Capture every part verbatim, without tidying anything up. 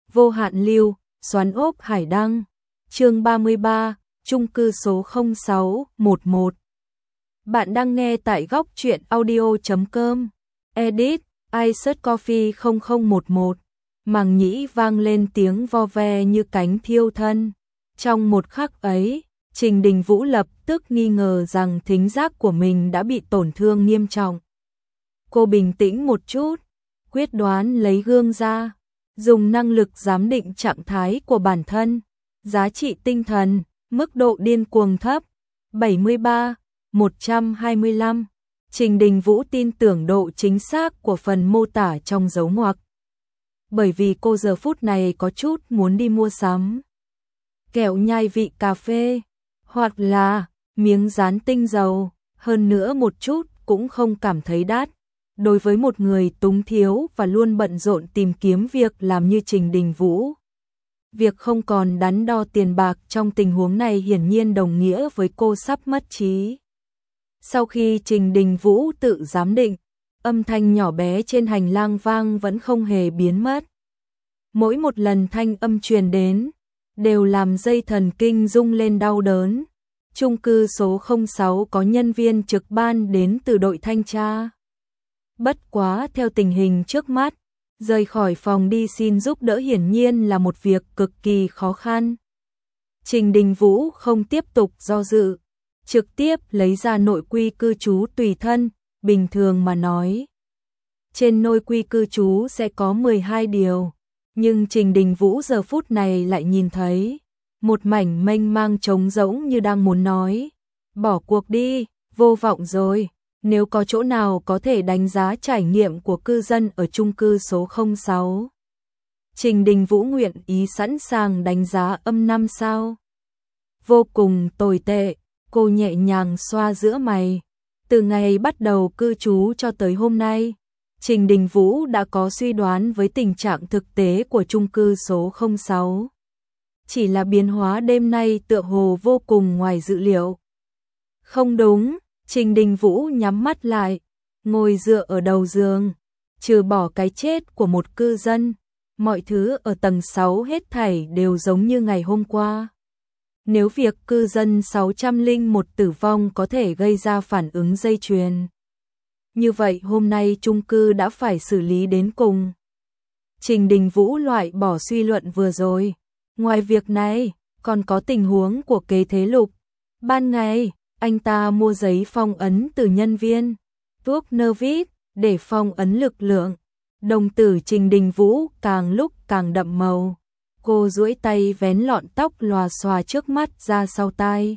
Vô hạn lưu, xoắn ốc hải đăng. Chương ba mươi ba, chung cư số không sáu một một. Bạn đang nghe tại góc truyện audio chấm com. Edit, iSearch Coffee không không một một. Màng nhĩ vang lên tiếng vo ve như cánh thiêu thân. Trong một khắc ấy, Trình Đình Vũ lập tức nghi ngờ rằng thính giác của mình đã bị tổn thương nghiêm trọng. Cô bình tĩnh một chút, quyết đoán lấy gương ra, dùng năng lực giám định trạng thái của bản thân, giá trị tinh thần, mức độ điên cuồng thấp, bảy mươi ba, một trăm hai mươi lăm. Trình Đình Vũ tin tưởng độ chính xác của phần mô tả trong dấu ngoặc. Bởi vì cô giờ phút này có chút muốn đi mua sắm kẹo nhai vị cà phê, hoặc là miếng dán tinh dầu, hơn nữa một chút cũng không cảm thấy đắt. Đối với một người túng thiếu và luôn bận rộn tìm kiếm việc làm như Trình Đình Vũ, việc không còn đắn đo tiền bạc trong tình huống này hiển nhiên đồng nghĩa với cô sắp mất trí. Sau khi Trình Đình Vũ tự giám định, âm thanh nhỏ bé trên hành lang vang vẫn không hề biến mất. Mỗi một lần thanh âm truyền đến, đều làm dây thần kinh rung lên đau đớn. Chung cư số không sáu có nhân viên trực ban đến từ đội thanh tra. Bất quá theo tình hình trước mắt, rời khỏi phòng đi xin giúp đỡ hiển nhiên là một việc cực kỳ khó khăn. Trình Đình Vũ không tiếp tục do dự, trực tiếp lấy ra nội quy cư trú tùy thân, bình thường mà nói. Trên nội quy cư trú sẽ có mười hai điều, nhưng Trình Đình Vũ giờ phút này lại nhìn thấy một mảnh mênh mang trống rỗng như đang muốn nói, bỏ cuộc đi, vô vọng rồi. Nếu có chỗ nào có thể đánh giá trải nghiệm của cư dân ở chung cư số không sáu, Trình Đình Vũ nguyện ý sẵn sàng đánh giá âm năm sao. Vô cùng tồi tệ, cô nhẹ nhàng xoa giữa mày. Từ ngày bắt đầu cư trú cho tới hôm nay, Trình Đình Vũ đã có suy đoán với tình trạng thực tế của chung cư số không sáu. Chỉ là biến hóa đêm nay tựa hồ vô cùng ngoài dự liệu. Không đúng. Trình Đình Vũ nhắm mắt lại, ngồi dựa ở đầu giường, trừ bỏ cái chết của một cư dân, mọi thứ ở tầng sáu hết thảy đều giống như ngày hôm qua. Nếu việc cư dân sáu trăm lẻ một tử vong có thể gây ra phản ứng dây chuyền, như vậy hôm nay chung cư đã phải xử lý đến cùng. Trình Đình Vũ loại bỏ suy luận vừa rồi. Ngoài việc này, còn có tình huống của Kế Thế Lục. Ban ngày, anh ta mua giấy phong ấn từ nhân viên thuốc Nervit để phong ấn lực lượng. Đồng tử Trình Đình Vũ càng lúc càng đậm màu. Cô duỗi tay vén lọn tóc lòa xòa trước mắt ra sau tai.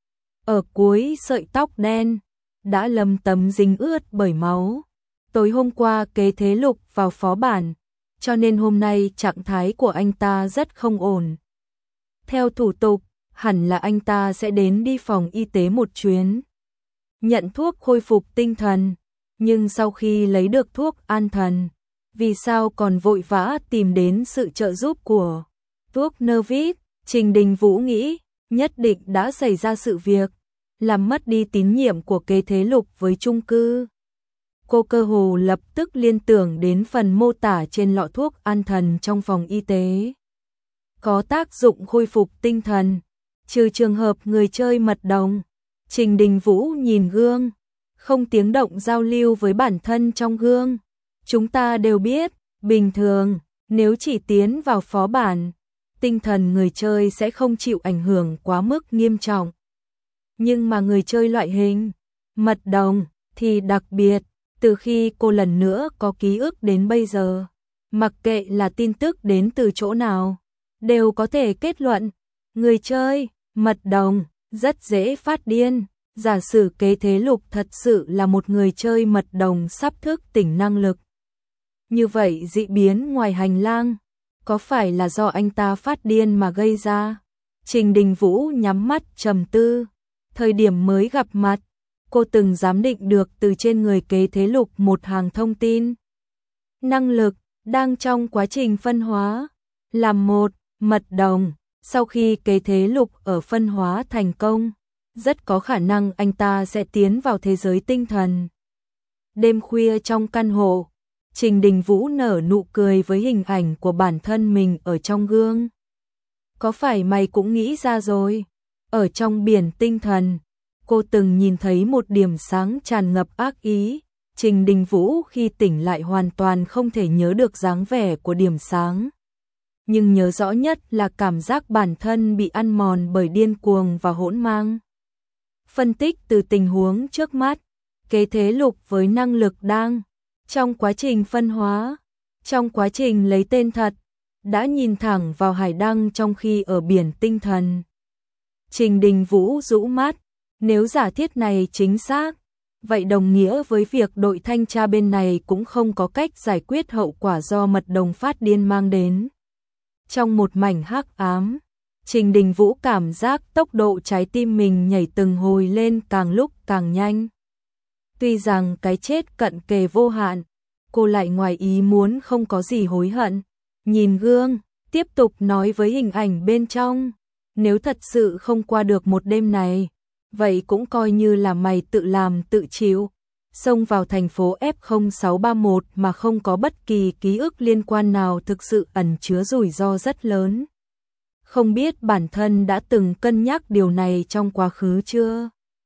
Ở cuối sợi tóc đen đã lấm tấm dính ướt bởi máu. Tối hôm qua Kế Thế Lục vào phó bản, cho nên hôm nay trạng thái của anh ta rất không ổn. Theo thủ tục, hẳn là anh ta sẽ đến đi phòng y tế một chuyến, nhận thuốc khôi phục tinh thần, nhưng sau khi lấy được thuốc an thần, vì sao còn vội vã tìm đến sự trợ giúp của thuốc Nervit? Trình Đình Vũ nghĩ, nhất định đã xảy ra sự việc, làm mất đi tín nhiệm của Kế Thế Lục với chung cư. Cô cơ hồ lập tức liên tưởng đến phần mô tả trên lọ thuốc an thần trong phòng y tế. Có tác dụng khôi phục tinh thần, trừ trường hợp người chơi mật đồng. Trình Đình Vũ nhìn gương, không tiếng động giao lưu với bản thân trong gương. Chúng ta đều biết, bình thường, nếu chỉ tiến vào phó bản, tinh thần người chơi sẽ không chịu ảnh hưởng quá mức nghiêm trọng. Nhưng mà người chơi loại hình mật đồng thì đặc biệt, từ khi cô lần nữa có ký ức đến bây giờ, mặc kệ là tin tức đến từ chỗ nào, đều có thể kết luận, người chơi mật đồng rất dễ phát điên. Giả sử Kế Thế Lục thật sự là một người chơi mật đồng sắp thức tỉnh năng lực, như vậy dị biến ngoài hành lang có phải là do anh ta phát điên mà gây ra? Trình Đình Vũ nhắm mắt trầm tư. Thời điểm mới gặp mặt, cô từng giám định được từ trên người Kế Thế Lục một hàng thông tin. Năng lực đang trong quá trình phân hóa, làm một mật đồng. Sau khi Kế Thế Lục ở phân hóa thành công, rất có khả năng anh ta sẽ tiến vào thế giới tinh thần. Đêm khuya trong căn hộ, Trình Đình Vũ nở nụ cười với hình ảnh của bản thân mình ở trong gương. Có phải mày cũng nghĩ ra rồi? Ở trong biển tinh thần, cô từng nhìn thấy một điểm sáng tràn ngập ác ý. Trình Đình Vũ khi tỉnh lại hoàn toàn không thể nhớ được dáng vẻ của điểm sáng. Nhưng nhớ rõ nhất là cảm giác bản thân bị ăn mòn bởi điên cuồng và hỗn mang. Phân tích từ tình huống trước mắt, Kế Thế Lục với năng lực đang trong quá trình phân hóa, trong quá trình lấy tên thật, đã nhìn thẳng vào Hải Đăng trong khi ở biển tinh thần. Trình Đình Vũ rũ mắt, nếu giả thiết này chính xác, vậy đồng nghĩa với việc đội thanh tra bên này cũng không có cách giải quyết hậu quả do mật đồng phát điên mang đến. Trong một mảnh hắc ám, Trình Đình Vũ cảm giác tốc độ trái tim mình nhảy từng hồi lên càng lúc càng nhanh. Tuy rằng cái chết cận kề vô hạn, cô lại ngoài ý muốn không có gì hối hận. Nhìn gương, tiếp tục nói với hình ảnh bên trong, nếu thật sự không qua được một đêm này, vậy cũng coi như là mày tự làm tự chịu. Xông vào thành phố F không sáu ba mốt mà không có bất kỳ ký ức liên quan nào thực sự ẩn chứa rủi ro rất lớn. Không biết bản thân đã từng cân nhắc điều này trong quá khứ chưa?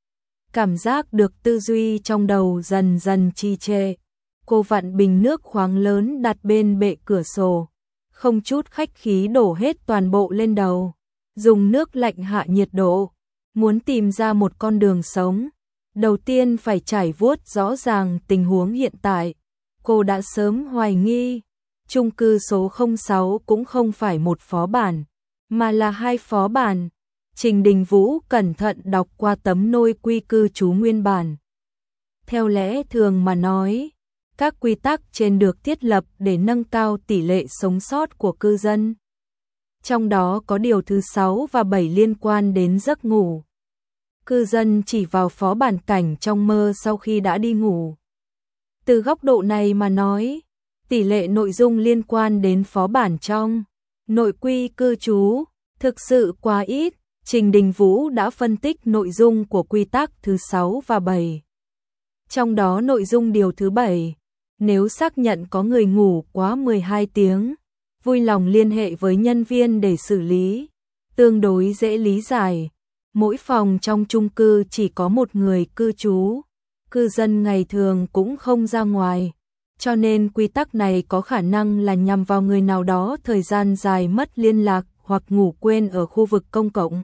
Cảm giác được tư duy trong đầu dần dần trì trệ. Cô vặn bình nước khoáng lớn đặt bên bệ cửa sổ, không chút khách khí đổ hết toàn bộ lên đầu, dùng nước lạnh hạ nhiệt độ, muốn tìm ra một con đường sống. Đầu tiên phải trải vuốt rõ ràng tình huống hiện tại. Cô đã sớm hoài nghi, chung cư số không sáu cũng không phải một phó bản, mà là hai phó bản. Trình Đình Vũ cẩn thận đọc qua tấm nôi quy cư trú nguyên bản. Theo lẽ thường mà nói, các quy tắc trên được thiết lập để nâng cao tỷ lệ sống sót của cư dân. Trong đó có điều thứ sáu và bảy liên quan đến giấc ngủ. Cư dân chỉ vào phó bản cảnh trong mơ sau khi đã đi ngủ. Từ góc độ này mà nói, tỷ lệ nội dung liên quan đến phó bản trong nội quy cư trú thực sự quá ít. Trình Đình Vũ đã phân tích nội dung của quy tắc thứ sáu và bảy. Trong đó nội dung điều thứ bảy, nếu xác nhận có người ngủ quá mười hai tiếng, vui lòng liên hệ với nhân viên để xử lý. Tương đối dễ lý giải, mỗi phòng trong chung cư chỉ có một người cư trú, cư dân ngày thường cũng không ra ngoài, cho nên quy tắc này có khả năng là nhằm vào người nào đó thời gian dài mất liên lạc hoặc ngủ quên ở khu vực công cộng.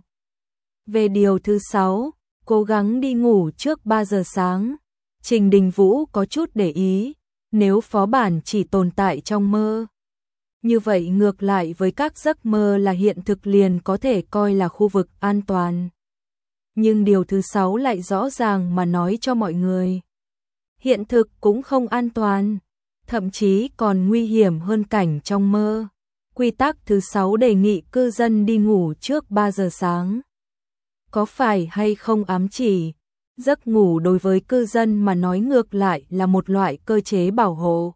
Về điều thứ sáu, cố gắng đi ngủ trước ba giờ sáng, Trình Đình Vũ có chút để ý, nếu phó bản chỉ tồn tại trong mơ. Như vậy ngược lại với các giấc mơ là hiện thực liền có thể coi là khu vực an toàn. Nhưng điều thứ sáu lại rõ ràng mà nói cho mọi người. Hiện thực cũng không an toàn, thậm chí còn nguy hiểm hơn cảnh trong mơ. Quy tắc thứ sáu đề nghị cư dân đi ngủ trước ba giờ sáng. Có phải hay không ám chỉ, giấc ngủ đối với cư dân mà nói ngược lại là một loại cơ chế bảo hộ.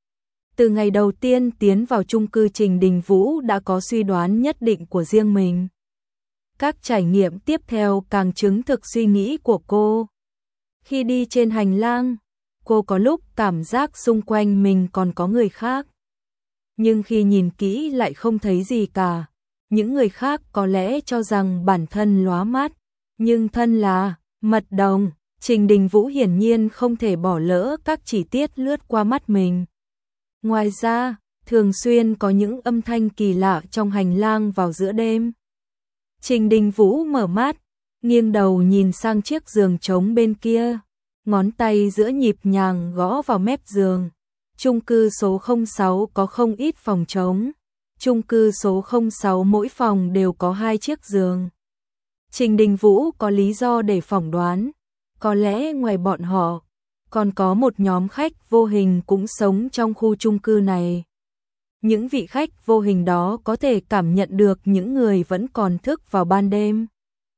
Từ ngày đầu tiên tiến vào chung cư, Trình Đình Vũ đã có suy đoán nhất định của riêng mình. Các trải nghiệm tiếp theo càng chứng thực suy nghĩ của cô. Khi đi trên hành lang, cô có lúc cảm giác xung quanh mình còn có người khác. Nhưng khi nhìn kỹ lại không thấy gì cả. Những người khác có lẽ cho rằng bản thân lóa mắt, nhưng thân là mật đồng. Trình Đình Vũ hiển nhiên không thể bỏ lỡ các chi tiết lướt qua mắt mình. Ngoài ra, thường xuyên có những âm thanh kỳ lạ trong hành lang vào giữa đêm. Trình Đình Vũ mở mắt, nghiêng đầu nhìn sang chiếc giường trống bên kia, ngón tay giữa nhịp nhàng gõ vào mép giường. Chung cư số không sáu có không ít phòng trống. Chung cư số không sáu mỗi phòng đều có hai chiếc giường. Trình Đình Vũ có lý do để phỏng đoán, có lẽ ngoài bọn họ, còn có một nhóm khách vô hình cũng sống trong khu chung cư này. Những vị khách vô hình đó có thể cảm nhận được những người vẫn còn thức vào ban đêm.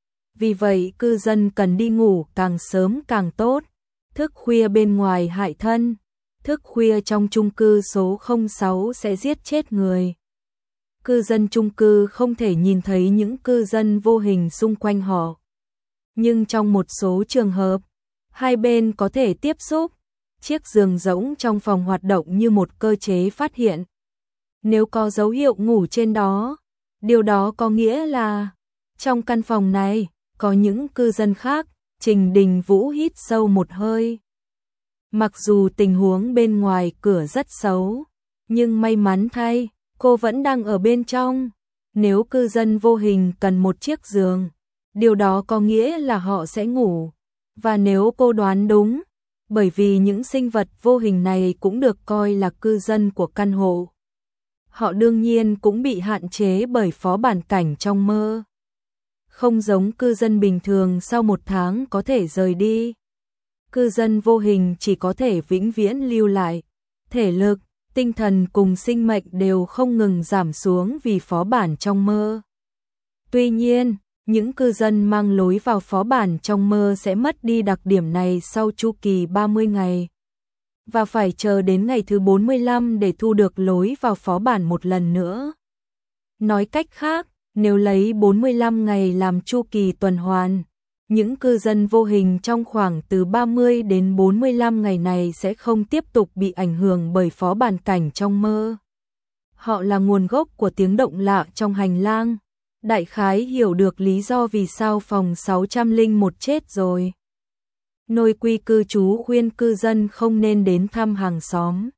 Vì vậy cư dân cần đi ngủ càng sớm càng tốt. Thức khuya bên ngoài hại thân, thức khuya trong chung cư số không sáu sẽ giết chết người. Cư dân chung cư không thể nhìn thấy những cư dân vô hình xung quanh họ. Nhưng trong một số trường hợp, hai bên có thể tiếp xúc. chiếc giường rỗng trong phòng hoạt động như một cơ chế phát hiện. Nếu có dấu hiệu ngủ trên đó, điều đó có nghĩa là trong căn phòng này có những cư dân khác. Trình Đình Vũ hít sâu một hơi. Mặc dù tình huống bên ngoài cửa rất xấu, nhưng may mắn thay, cô vẫn đang ở bên trong. Nếu cư dân vô hình cần một chiếc giường, điều đó có nghĩa là họ sẽ ngủ. Và nếu cô đoán đúng, bởi vì những sinh vật vô hình này cũng được coi là cư dân của căn hộ, họ đương nhiên cũng bị hạn chế bởi phó bản cảnh trong mơ. Không giống cư dân bình thường sau một tháng có thể rời đi. Cư dân vô hình chỉ có thể vĩnh viễn lưu lại. Thể lực, tinh thần cùng sinh mệnh đều không ngừng giảm xuống vì phó bản trong mơ. Tuy nhiên, những cư dân mang lối vào phó bản trong mơ sẽ mất đi đặc điểm này sau chu kỳ ba mươi ngày. Và phải chờ đến ngày thứ bốn mươi lăm để thu được lối vào phó bản một lần nữa. Nói cách khác, nếu lấy bốn mươi lăm ngày làm chu kỳ tuần hoàn, những cư dân vô hình trong khoảng từ ba mươi đến bốn mươi lăm ngày này sẽ không tiếp tục bị ảnh hưởng bởi phó bản cảnh trong mơ. Họ là nguồn gốc của tiếng động lạ trong hành lang. Đại khái hiểu được lý do vì sao phòng sáu trăm lẻ một chết rồi. Nội quy cư trú khuyên cư dân không nên đến thăm hàng xóm.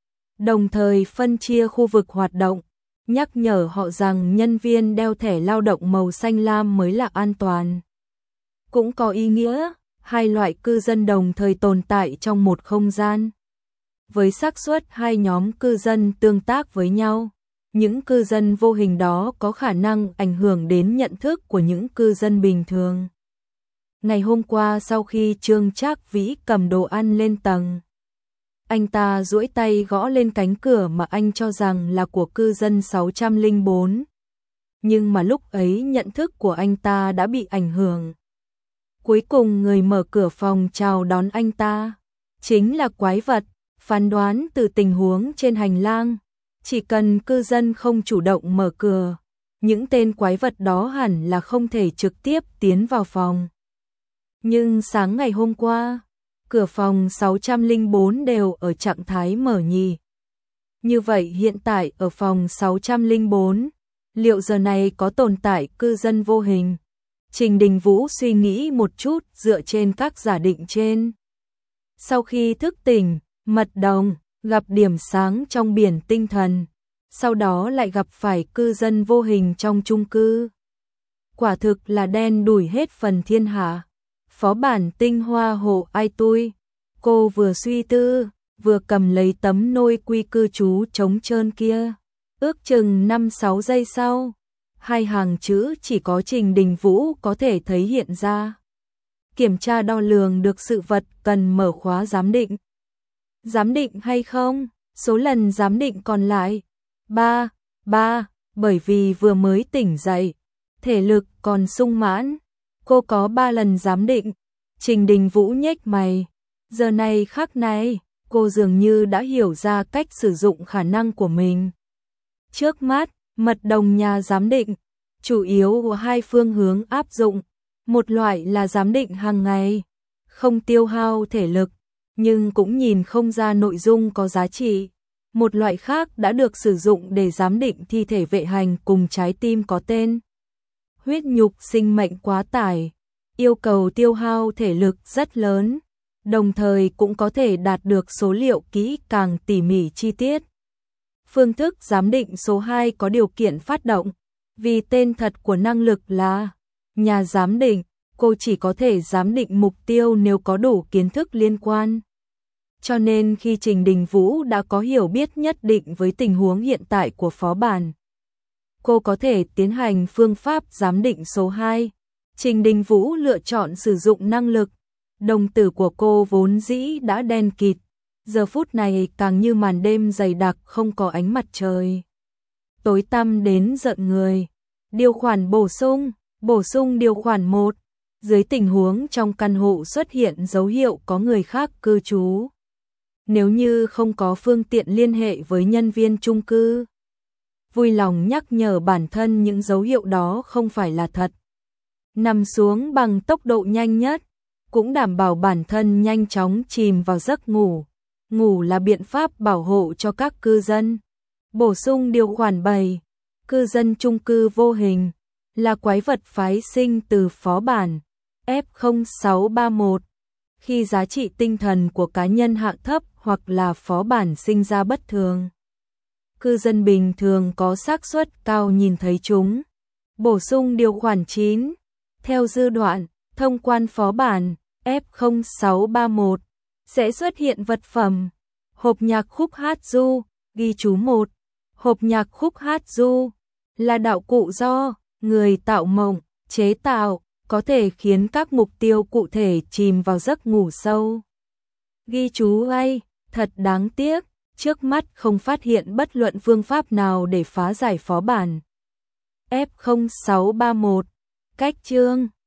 Đồng thời phân chia khu vực hoạt động, nhắc nhở họ rằng nhân viên đeo thẻ lao động màu xanh lam mới là an toàn. Cũng có ý nghĩa, hai loại cư dân đồng thời tồn tại trong một không gian. Với xác suất hai nhóm cư dân tương tác với nhau, những cư dân vô hình đó có khả năng ảnh hưởng đến nhận thức của những cư dân bình thường. Ngày hôm qua sau khi Trương Trác Vĩ cầm đồ ăn lên tầng, anh ta duỗi tay gõ lên cánh cửa mà anh cho rằng là của cư dân sáu trăm lẻ bốn. Nhưng mà lúc ấy nhận thức của anh ta đã bị ảnh hưởng. Cuối cùng người mở cửa phòng chào đón anh ta chính là quái vật. Phán đoán từ tình huống trên hành lang, chỉ cần cư dân không chủ động mở cửa, những tên quái vật đó hẳn là không thể trực tiếp tiến vào phòng. Nhưng sáng ngày hôm qua, cửa phòng sáu trăm lẻ bốn đều ở trạng thái mở nhì. Như vậy hiện tại ở phòng sáu trăm lẻ bốn, liệu giờ này có tồn tại cư dân vô hình? Trình Đình Vũ suy nghĩ một chút dựa trên các giả định trên. Sau khi thức tỉnh, Mật Đồng gặp điểm sáng trong biển tinh thần, sau đó lại gặp phải cư dân vô hình trong chung cư. Quả thực là đen đủi hết phần thiên hạ. Phó bản tinh hoa hộ ai tui. Cô vừa suy tư, vừa cầm lấy tấm nôi quy cư trú trống trơn kia. Ước chừng năm sáu giây sau, hai hàng chữ chỉ có Trình Đình Vũ có thể thấy hiện ra. Kiểm tra đo lường được sự vật cần mở khóa giám định. Giám định hay không? Số lần giám định còn lại ba, ba, bởi vì vừa mới tỉnh dậy, thể lực còn sung mãn, cô có ba lần giám định. Trình Đình Vũ nhếch mày, giờ này khắc này, cô dường như đã hiểu ra cách sử dụng khả năng của mình. Trước mắt, Mật Đồng nhà giám định, chủ yếu của hai phương hướng áp dụng, một loại là giám định hàng ngày, không tiêu hao thể lực, nhưng cũng nhìn không ra nội dung có giá trị. Một loại khác đã được sử dụng để giám định thi thể vệ hành cùng trái tim có tên. Huyết nhục sinh mệnh quá tải, yêu cầu tiêu hao thể lực rất lớn, đồng thời cũng có thể đạt được số liệu kỹ càng tỉ mỉ chi tiết. Phương thức giám định số hai có điều kiện phát động, vì tên thật của năng lực là nhà giám định, cô chỉ có thể giám định mục tiêu nếu có đủ kiến thức liên quan. Cho nên khi Trình Đình Vũ đã có hiểu biết nhất định với tình huống hiện tại của phó bản, cô có thể tiến hành phương pháp giám định số hai. Trình Đình Vũ lựa chọn sử dụng năng lực. Đồng tử của cô vốn dĩ đã đen kịt, giờ phút này càng như màn đêm dày đặc không có ánh mặt trời. Tối tăm đến giận người. Điều khoản bổ sung, bổ sung điều khoản một. Dưới tình huống trong căn hộ xuất hiện dấu hiệu có người khác cư trú, nếu như không có phương tiện liên hệ với nhân viên chung cư, vui lòng nhắc nhở bản thân những dấu hiệu đó không phải là thật. Nằm xuống bằng tốc độ nhanh nhất, cũng đảm bảo bản thân nhanh chóng chìm vào giấc ngủ. Ngủ là biện pháp bảo hộ cho các cư dân. Bổ sung điều khoản bảy. Cư dân chung cư vô hình là quái vật phái sinh từ phó bản F không sáu ba mốt. Khi giá trị tinh thần của cá nhân hạng thấp hoặc là phó bản sinh ra bất thường, cư dân bình thường có xác suất cao nhìn thấy chúng. Bổ sung điều khoản chín. Theo dư đoạn, thông quan phó bản F không sáu ba mốt sẽ xuất hiện vật phẩm: hộp nhạc khúc hát du, ghi chú một. Hộp nhạc khúc hát du là đạo cụ do người tạo mộng chế tạo, có thể khiến các mục tiêu cụ thể chìm vào giấc ngủ sâu. Ghi chú A, thật đáng tiếc, trước mắt không phát hiện bất luận phương pháp nào để phá giải phó bản F không sáu ba mốt. Cách chương